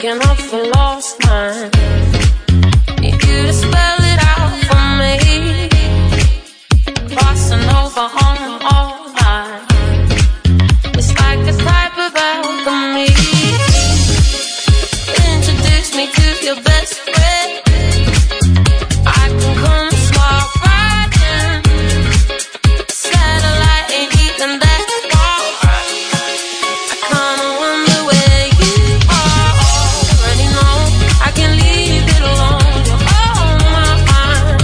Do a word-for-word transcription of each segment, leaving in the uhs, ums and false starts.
waking up a lost mind. Need you to spell it out for me. Crossing over on all lines. It's like a type of alchemy. Introduce me to your best friend. I can come smart riding. Satellite ain't even that far. I kinda wonder where you are. Already know I can leave it alone. You're on my mind.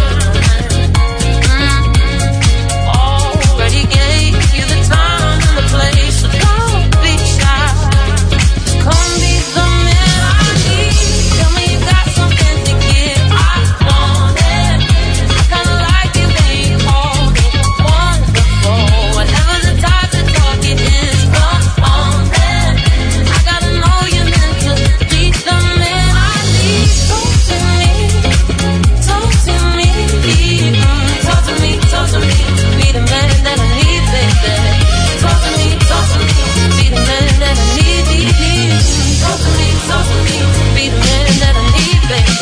Mm-hmm. Already gave you the time and the place, so don't be shy. Come be the man I need. Tell me you got something to give. I want it. I kinda like it when you hold it. Wonderful. Whatever the type of talk it is, come on then. I gotta know you're meant to be the man I need. Talk to me, talk to me, mm, talk to me, talk to me. Be the man that I need, baby. Talk to me, talk to me. Be the man that I need, need, need. Talk to me, talk to me. Be the man that I need, baby.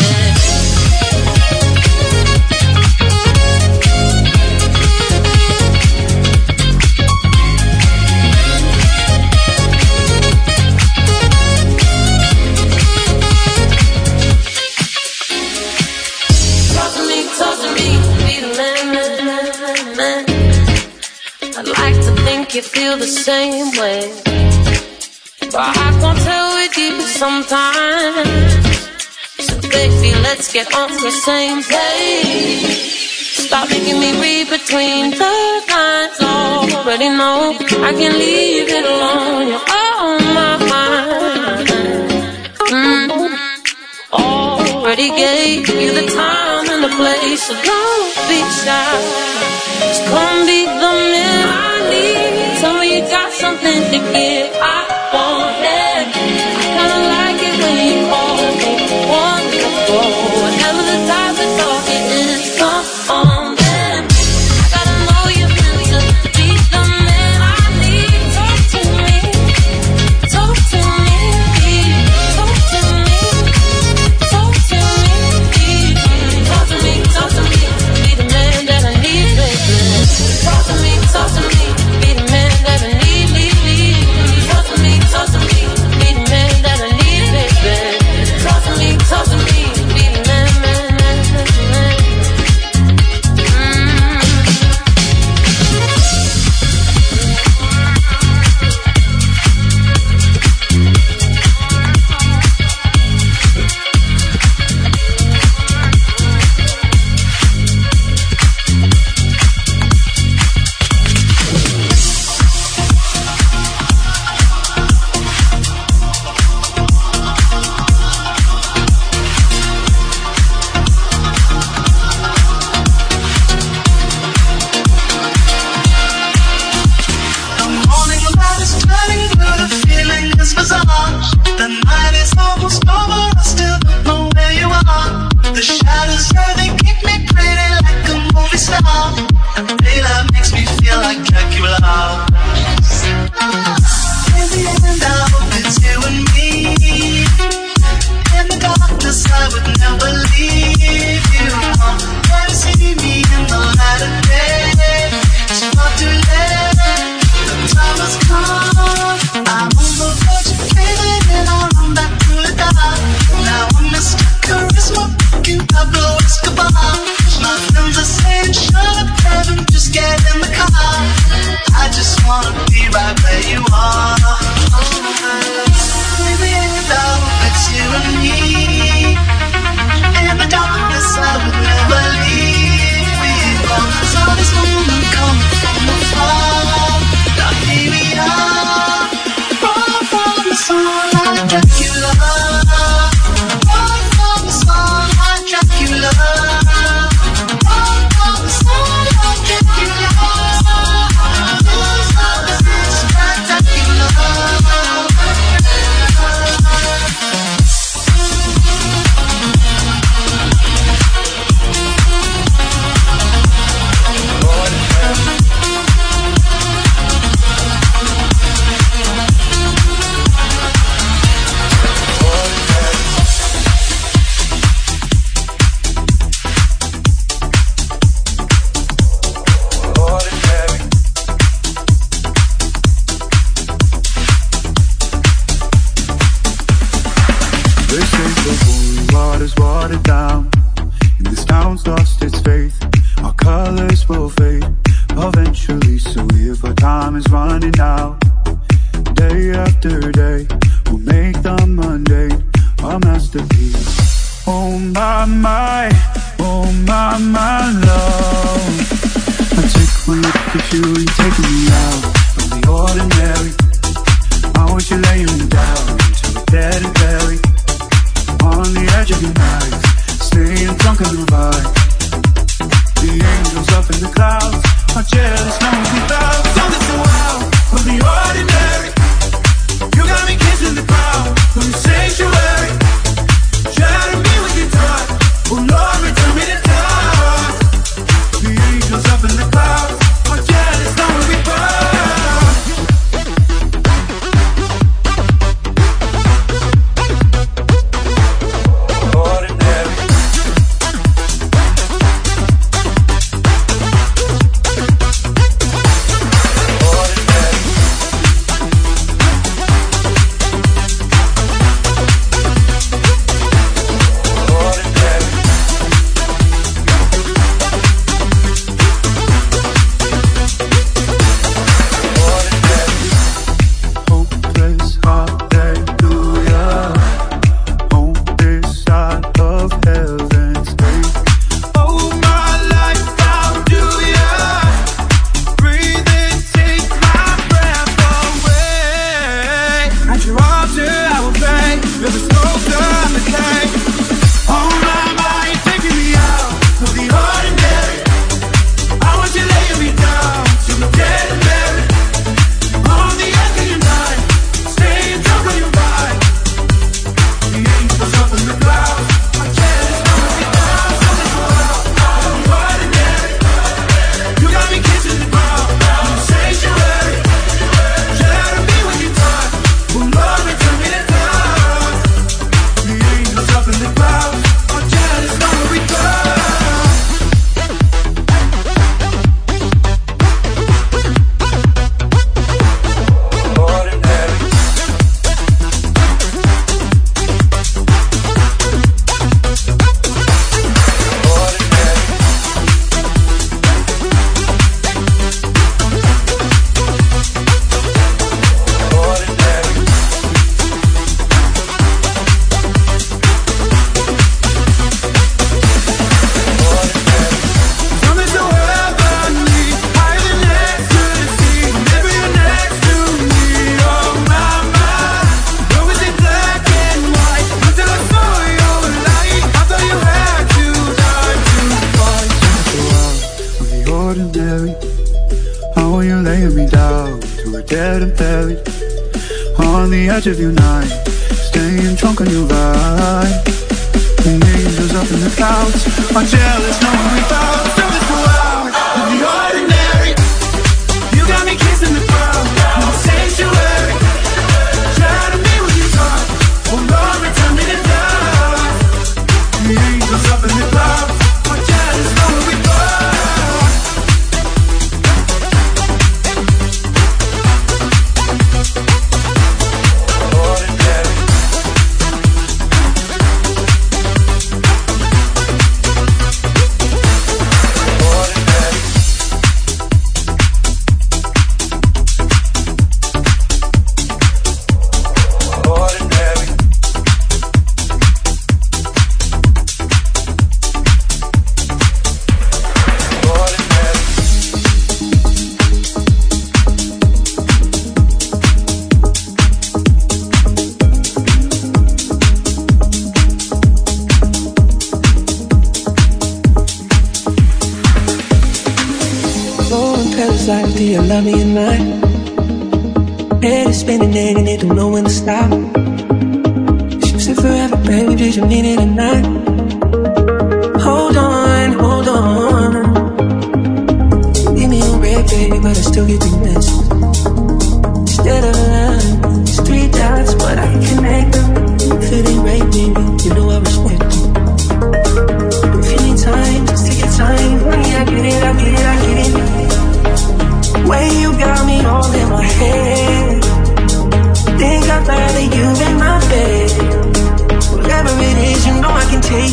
Talk to me, talk to me, be the man, man, man, man, man. I'd like to think you feel the same way, but I can't tell with you sometimes. So baby, let's get on the same page. Stop making me read between the lines. Already know I can leave it alone. You're on my mind. Mm-hmm. Already gave you the time and the place, so don't be shy. Just come be the man I need. Tell me you got something to give. I want it. I kinda like it when you call me wonderful. Whatever the type of talk it is, come on then. I gotta know you're meant to be the man I need. Talk to me, talk to me, talk to me. Talk to me, talk to me, talk to me. Be the man that I need, baby. Talk is watered down, and this town's lost its faith. Our colors will fade eventually, so if our time is running out, day after day, we'll make the mundane a masterpiece. Oh my, my, oh my, my love. I take one look at you, you're taking me out of the ordinary. I want you laying me down till we're dead and buried, on the edge of your night, staying drunk on the vibe. The angels up in the clouds are jealous, no one's without. Something so wild from the ordinary. You got me kissing the crowd from the sanctuary. Shatter me with your touch, oh Lord, return me to God. The angels up in the clouds are jealous, no one's without. Of your night, staying drunk on your ride. The angels up in the clouds are jealous, no one without. Something so wild from the ordinary. You got me kissing the crowd in the sanctuary. Shatter me with your touch, oh Lord, return me to God. The angels up in the clouds are jealous, no one without. Do you love me at night? Head is spinning and it don't know when to stop. You said forever, baby, did you mean it or not? Hold on, hold on. Leave me on red, baby, but I still get the message. Instead of love, it's three dots, but I can connect them. If it ain't right, baby, you know I respect you. If you need time, just take your time. Honey, I get it, I get it, I get it. Way you got me all in my head. Think I'd rather you in my bed. Whatever it is, you know I can take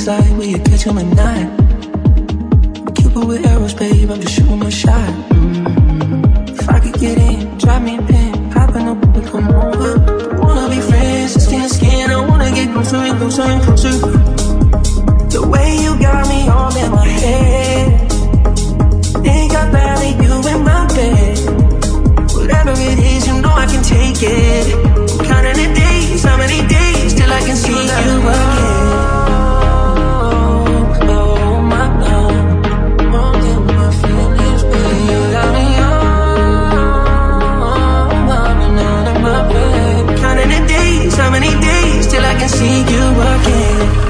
like where you catch him at night. Cupid with arrows, babe, I'm just shooting my shot. Mm-hmm. If I could get in, drop me a pin, hop in the boat, come over. I wanna be friends, skin to skin. I wanna get closer and closer and closer. The way you got me all in my head, think I barely you in my bed. Whatever it is, you know I can take it. I'm counting the days, how many days till I can see you again. Oh my love, more than my feelings, baby. You got me on, running out of my bed. Counting the days, how many days till I can see you again.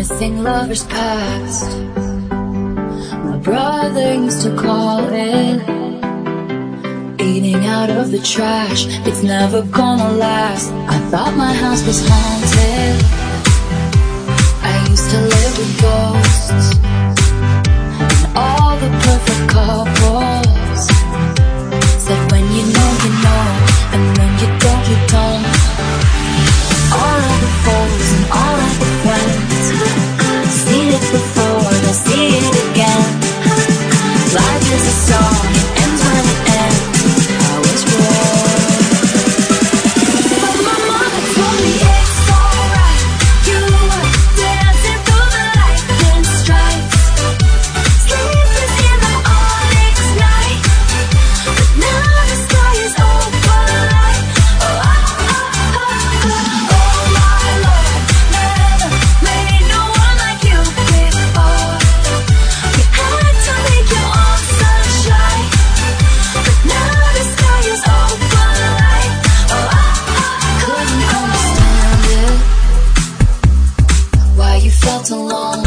missing lovers past. My brother used to call it eating out of the trash. It's never gonna last. I thought my house was haunted. I used to live with ghosts and all the perfect couples said when you know, you know, and when you don't, you don't. All of the foes and all of the friends, seen it before, they'll see it again. Life is a song, it ends when it ends. I was wrong, but my mama told me it's alright. You were dancing through the lightning strikes, sleepless in the onyx night, but now the sky is open light. Oh, oh, oh, oh, oh, oh my Lord, never made no one like you before. You had to make your own sunshine, but now the sky is open light. Oh, oh, oh, couldn't understand it, why you felt alone.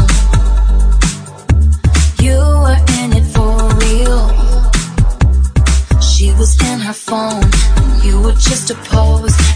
You were in it for real. She was in her phone, and you were just a pose.